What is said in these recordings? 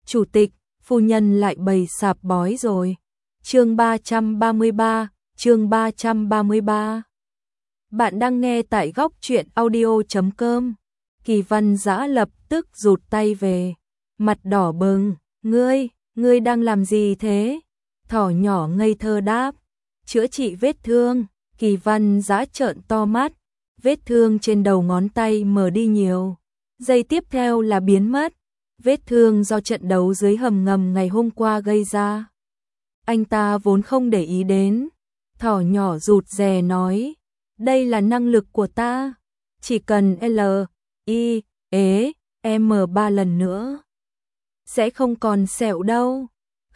Chủ tịch, phu nhân lại bày sạp bói rồi. Chương 333, chương 333. Bạn đang nghe tại góc truyện audio.com. Kỳ Văn Dã lập tức rụt tay về, mặt đỏ bừng, ngươi đang làm gì thế? Thỏ nhỏ ngây thơ đáp, chữa trị vết thương. Kỳ Văn Dã trợn to mắt, vết thương trên đầu ngón tay mở đi nhiều. Giây tiếp theo là biến mất, vết thương do trận đấu dưới hầm ngầm ngày hôm qua gây ra. Anh ta vốn không để ý đến. Thỏ nhỏ rụt rè nói, đây là năng lực của ta, chỉ cần L, I, E, M 3 lần nữa sẽ không còn sẹo đâu.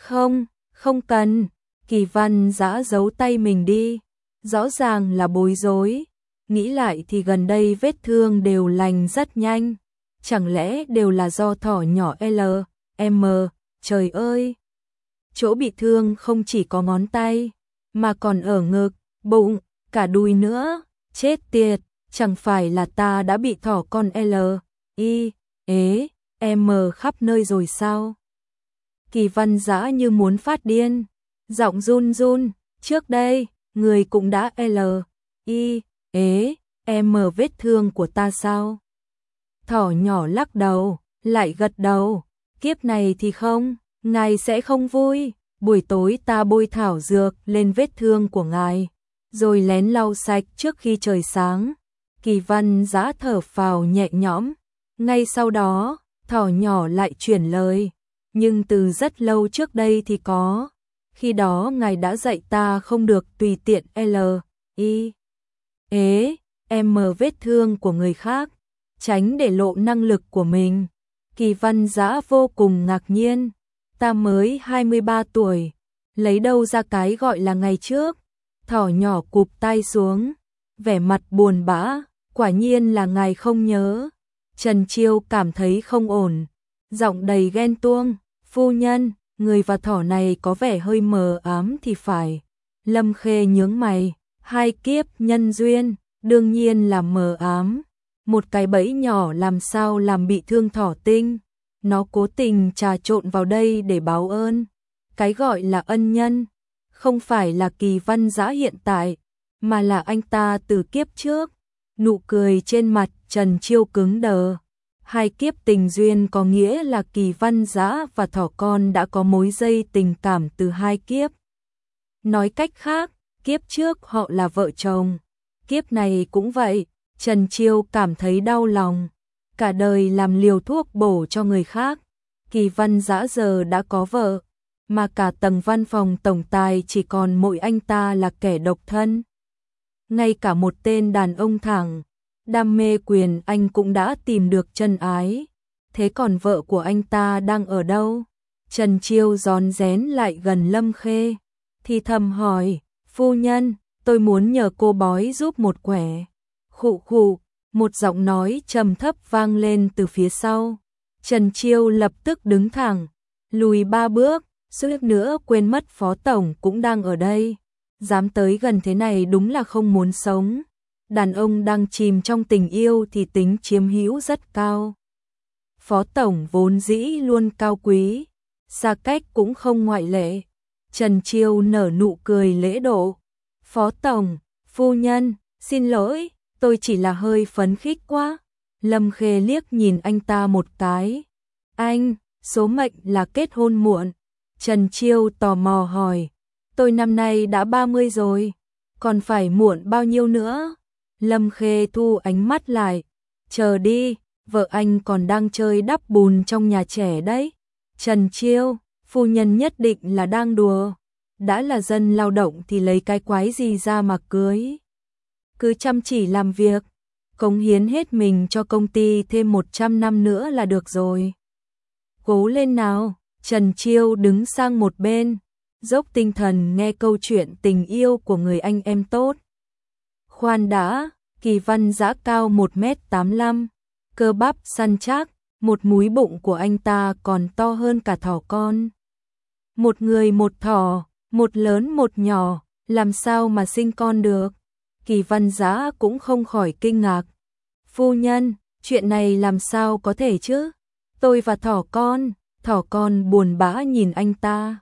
Không cần. Kỳ Văn Dã giấu tay mình đi, rõ ràng là bối rối. Nghĩ lại thì gần đây vết thương đều lành rất nhanh, chẳng lẽ đều là do thỏ nhỏ L, M, trời ơi. Chỗ bị thương không chỉ có ngón tay, mà còn ở ngực, bụng, cả đùi nữa. Chết tiệt, chẳng phải là ta đã bị thỏ con L, I, E, M khắp nơi rồi sao? Kỳ Văn Dã như muốn phát điên, giọng run run, trước đây, người cũng đã L, I, E, M vết thương của ta sao? Thỏ nhỏ lắc đầu, lại gật đầu, kiếp này thì không, ngài sẽ không vui. Buổi tối ta bôi thảo dược lên vết thương của ngài, rồi lén lau sạch trước khi trời sáng. Kỳ Văn Dã thở phào nhẹ nhõm. Ngay sau đó, thỏ nhỏ lại chuyển lời, nhưng từ rất lâu trước đây thì có. Khi đó ngài đã dạy ta không được tùy tiện L, I, E, M vết thương của người khác, tránh để lộ năng lực của mình. Kỳ Văn Dã vô cùng ngạc nhiên. Ta mới 23 tuổi, lấy đâu ra cái gọi là ngày trước? Thỏ nhỏ cụp tay xuống, vẻ mặt buồn bã, quả nhiên là ngài không nhớ. Trần Chiêu cảm thấy không ổn, giọng đầy ghen tuông, phu nhân, người và thỏ này có vẻ hơi mờ ám thì phải. Lâm Khê nhướng mày, hai kiếp nhân duyên, đương nhiên là mờ ám. Một cái bẫy nhỏ làm sao làm bị thương thỏ tinh. Nó cố tình trà trộn vào đây để báo ơn. Cái gọi là ân nhân, không phải là Kỳ Văn Dã hiện tại, mà là anh ta từ kiếp trước. Nụ cười trên mặt Trần Chiêu cứng đờ. Hai kiếp tình duyên có nghĩa là Kỳ Văn Dã và thỏ con đã có mối dây tình cảm từ hai kiếp. Nói cách khác, kiếp trước họ là vợ chồng. Kiếp này cũng vậy. Trần Chiêu cảm thấy đau lòng. Cả đời làm liều thuốc bổ cho người khác. Kỳ Văn Dã giờ đã có vợ, mà cả tầng văn phòng tổng tài chỉ còn mỗi anh ta là kẻ độc thân. Ngay cả một tên đàn ông thẳng, đam mê quyền anh cũng đã tìm được chân ái. Thế còn vợ của anh ta đang ở đâu? Trần Chiêu rón rén lại gần Lâm Khê, thì thầm hỏi, phu nhân, tôi muốn nhờ cô bói giúp một quẻ. Khụ khụ. Một giọng nói trầm thấp vang lên từ phía sau. Trần Chiêu lập tức đứng thẳng, lùi 3 bước, suýt nữa quên mất Phó Tổng cũng đang ở đây. Dám tới gần thế này đúng là không muốn sống. Đàn ông đang chìm trong tình yêu thì tính chiếm hữu rất cao. Phó Tổng vốn dĩ luôn cao quý, xa cách cũng không ngoại lệ. Trần Chiêu nở nụ cười lễ độ. Phó Tổng, phu nhân, xin lỗi. Tôi chỉ là hơi phấn khích quá. Lâm Khê liếc nhìn anh ta một cái. Anh, số mệnh là kết hôn muộn. Trần Chiêu tò mò hỏi. Tôi năm nay đã 30 rồi. Còn phải muộn bao nhiêu nữa? Lâm Khê thu ánh mắt lại. Chờ đi, vợ anh còn đang chơi đắp bùn trong nhà trẻ đấy. Trần Chiêu, phu nhân nhất định là đang đùa. Đã là dân lao động thì lấy cái quái gì ra mà cưới. Cứ chăm chỉ làm việc, cống hiến hết mình cho công ty thêm 100 năm nữa là được rồi. Cố lên nào. Trần Chiêu đứng sang một bên, dốc tinh thần nghe câu chuyện tình yêu của người anh em tốt. Khoan đã, Kỳ Văn Dã cao 1m85, cơ bắp săn chắc, một múi bụng của anh ta còn to hơn cả thỏ con. Một người một thỏ, một lớn một nhỏ, làm sao mà sinh con được? Kỳ Văn Dã cũng không khỏi kinh ngạc. Phu nhân, chuyện này làm sao có thể chứ? Tôi và thỏ con, Thỏ con buồn bã nhìn anh ta.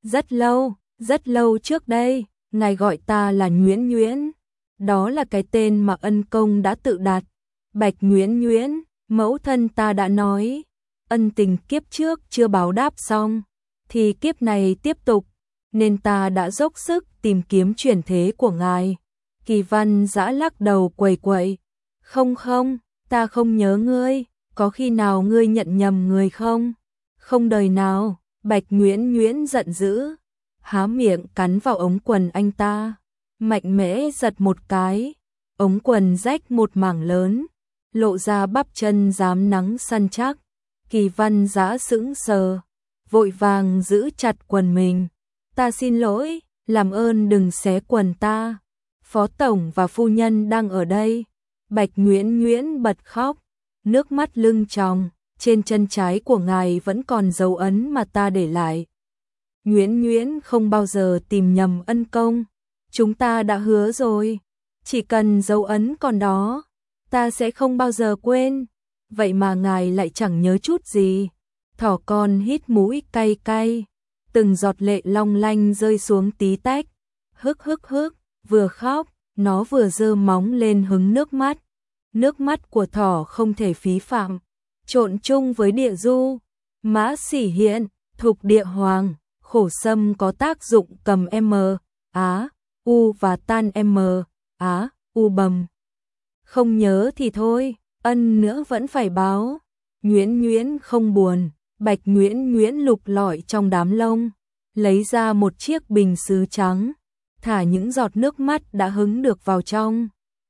Rất lâu trước đây, ngài gọi ta là Nhuyễn Nhuyễn. Đó là cái tên mà ân công đã tự đặt. Bạch Nhuyễn Nhuyễn, mẫu thân ta đã nói, ân tình kiếp trước chưa báo đáp xong, thì kiếp này tiếp tục, nên ta đã dốc sức tìm kiếm chuyển thế của ngài. Kỳ Văn Dã lắc đầu quẩy quẩy. Không, ta không nhớ ngươi, có khi nào ngươi nhận nhầm người không? Không đời nào, Bạch Nhuyễn Nhuyễn giận dữ, há miệng cắn vào ống quần anh ta, mạnh mẽ giật một cái, ống quần rách một mảng lớn, lộ ra bắp chân rám nắng săn chắc. Kỳ Văn Dã sững sờ, vội vàng giữ chặt quần mình. Ta xin lỗi, làm ơn đừng xé quần ta. Phó tổng và phu nhân đang ở đây. Bạch Nhuyễn Nhuyễn bật khóc, nước mắt lưng tròng, trên chân trái của ngài vẫn còn dấu ấn mà ta để lại. Nhuyễn Nhuyễn không bao giờ tìm nhầm ân công, chúng ta đã hứa rồi, chỉ cần dấu ấn còn đó, ta sẽ không bao giờ quên. Vậy mà ngài lại chẳng nhớ chút gì. Thỏ con hít mũi cay cay, từng giọt lệ long lanh rơi xuống tí tách. Hức, vừa khóc, nó vừa giơ móng lên hứng nước mắt. Nước mắt của thỏ không thể phí phạm, trộn chung với địa du, mã xỉ hiện, thục địa hoàng, khổ sâm có tác dụng cầm m, á, u và tan m, á, u bầm. Không nhớ thì thôi, ân nữa vẫn phải báo. Nhuyễn Nhuyễn không buồn. Bạch Nhuyễn Nhuyễn lục lọi trong đám lông, lấy ra một chiếc bình sứ trắng, thả những giọt nước mắt đã hứng được vào trong,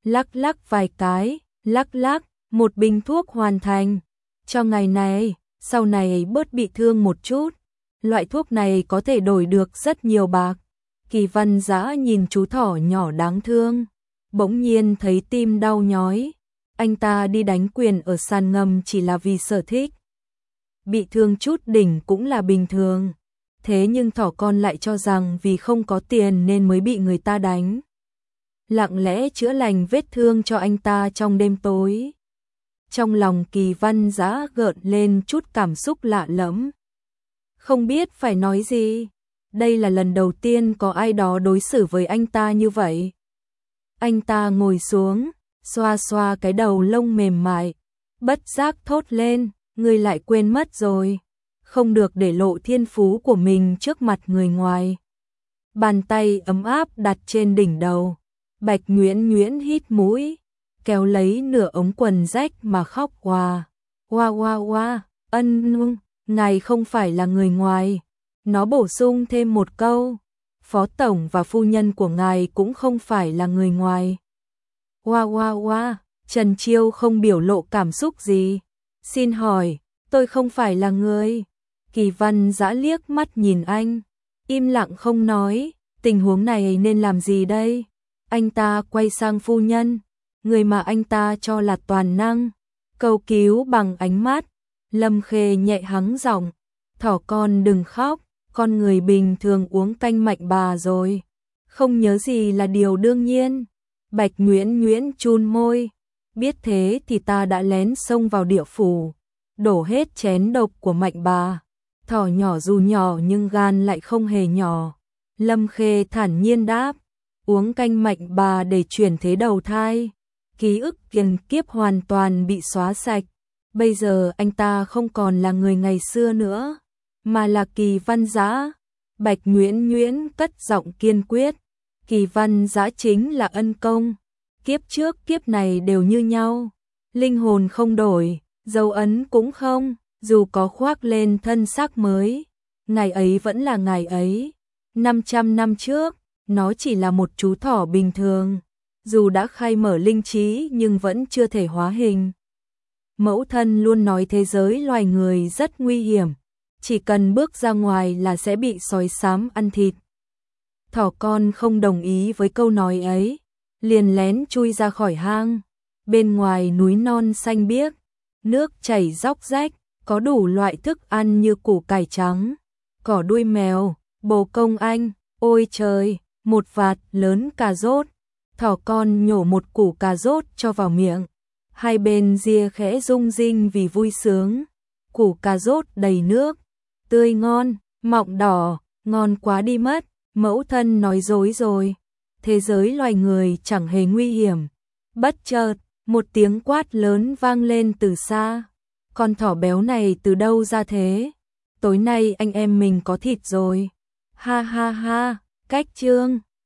lắc vài cái, lắc, một bình thuốc hoàn thành. Cho ngày này, sau này bớt bị thương một chút, loại thuốc này có thể đổi được rất nhiều bạc. Kỳ Văn Dã nhìn chú thỏ nhỏ đáng thương, bỗng nhiên thấy tim đau nhói. Anh ta đi đánh quyền ở sàn ngầm chỉ là vì sở thích. Bị thương chút đỉnh cũng là bình thường. Thế nhưng thỏ con lại cho rằng vì không có tiền nên mới bị người ta đánh. Lặng lẽ chữa lành vết thương cho anh ta trong đêm tối. Trong lòng Kỳ Văn Dã gợn lên chút cảm xúc lạ lẫm. Không biết phải nói gì. Đây là lần đầu tiên có ai đó đối xử với anh ta như vậy. Anh ta ngồi xuống, xoa xoa cái đầu lông mềm mại, bất giác thốt lên, ngươi lại quên mất rồi, không được để lộ thiên phú của mình trước mặt người ngoài. Bàn tay ấm áp đặt trên đỉnh đầu, Bạch Nhuyễn Nhuyễn hít mũi, kéo lấy nửa ống quần rách mà khóc oa, ân, ngài không phải là người ngoài. Nó bổ sung thêm một câu, phó tổng và phu nhân của ngài cũng không phải là người ngoài. Trần Chiêu không biểu lộ cảm xúc gì. Xin hỏi, tôi không phải là người. Kỳ Văn Dã liếc mắt nhìn anh, im lặng không nói, tình huống này nên làm gì đây? Anh ta quay sang phu nhân, người mà anh ta cho là toàn năng, cầu cứu bằng ánh mắt. Lâm Khê nhẹ hắng giọng, thỏ con đừng khóc, con người bình thường uống canh mạnh bà rồi, không nhớ gì là điều đương nhiên. Bạch Nhuyễn Nhuyễn chun môi, biết thế thì ta đã lén xông vào địa phủ, đổ hết chén độc của mạnh bà. Thỏ nhỏ dù nhỏ nhưng gan lại không hề nhỏ. Lâm Khê thản nhiên đáp, uống canh mạnh bà để chuyển thế đầu thai. Ký ức tiền kiếp hoàn toàn bị xóa sạch. Bây giờ anh ta không còn là người ngày xưa nữa, mà là Kỳ Văn Dã. Bạch Nhuyễn Nhuyễn cất giọng kiên quyết, Kỳ Văn Dã chính là ân công, kiếp trước kiếp này đều như nhau, linh hồn không đổi, dấu ấn cũng không, dù có khoác lên thân xác mới, ngày ấy vẫn là ngày ấy. 500 năm trước, nó chỉ là một chú thỏ bình thường, dù đã khai mở linh trí nhưng vẫn chưa thể hóa hình. Mẫu thân luôn nói thế giới loài người rất nguy hiểm, chỉ cần bước ra ngoài là sẽ bị sói xám ăn thịt. Thỏ con không đồng ý với câu nói ấy, liền lén chui ra khỏi hang. Bên ngoài núi non xanh biếc, nước chảy róc rách, có đủ loại thức ăn như củ cải trắng, cỏ đuôi mèo, bồ công anh, ôi trời, một vạt lớn cà rốt. Thỏ con nhổ một củ cà rốt cho vào miệng, hai bên ria khẽ rung rinh vì vui sướng. Củ cà rốt đầy nước, tươi ngon, mọng đỏ, ngon quá đi mất, mẫu thân nói dối rồi. Thế giới loài người chẳng hề nguy hiểm. Bất chợt, một tiếng quát lớn vang lên từ xa. Con thỏ béo này từ đâu ra thế? Tối nay anh em mình có thịt rồi. Ha ha ha, cách chương.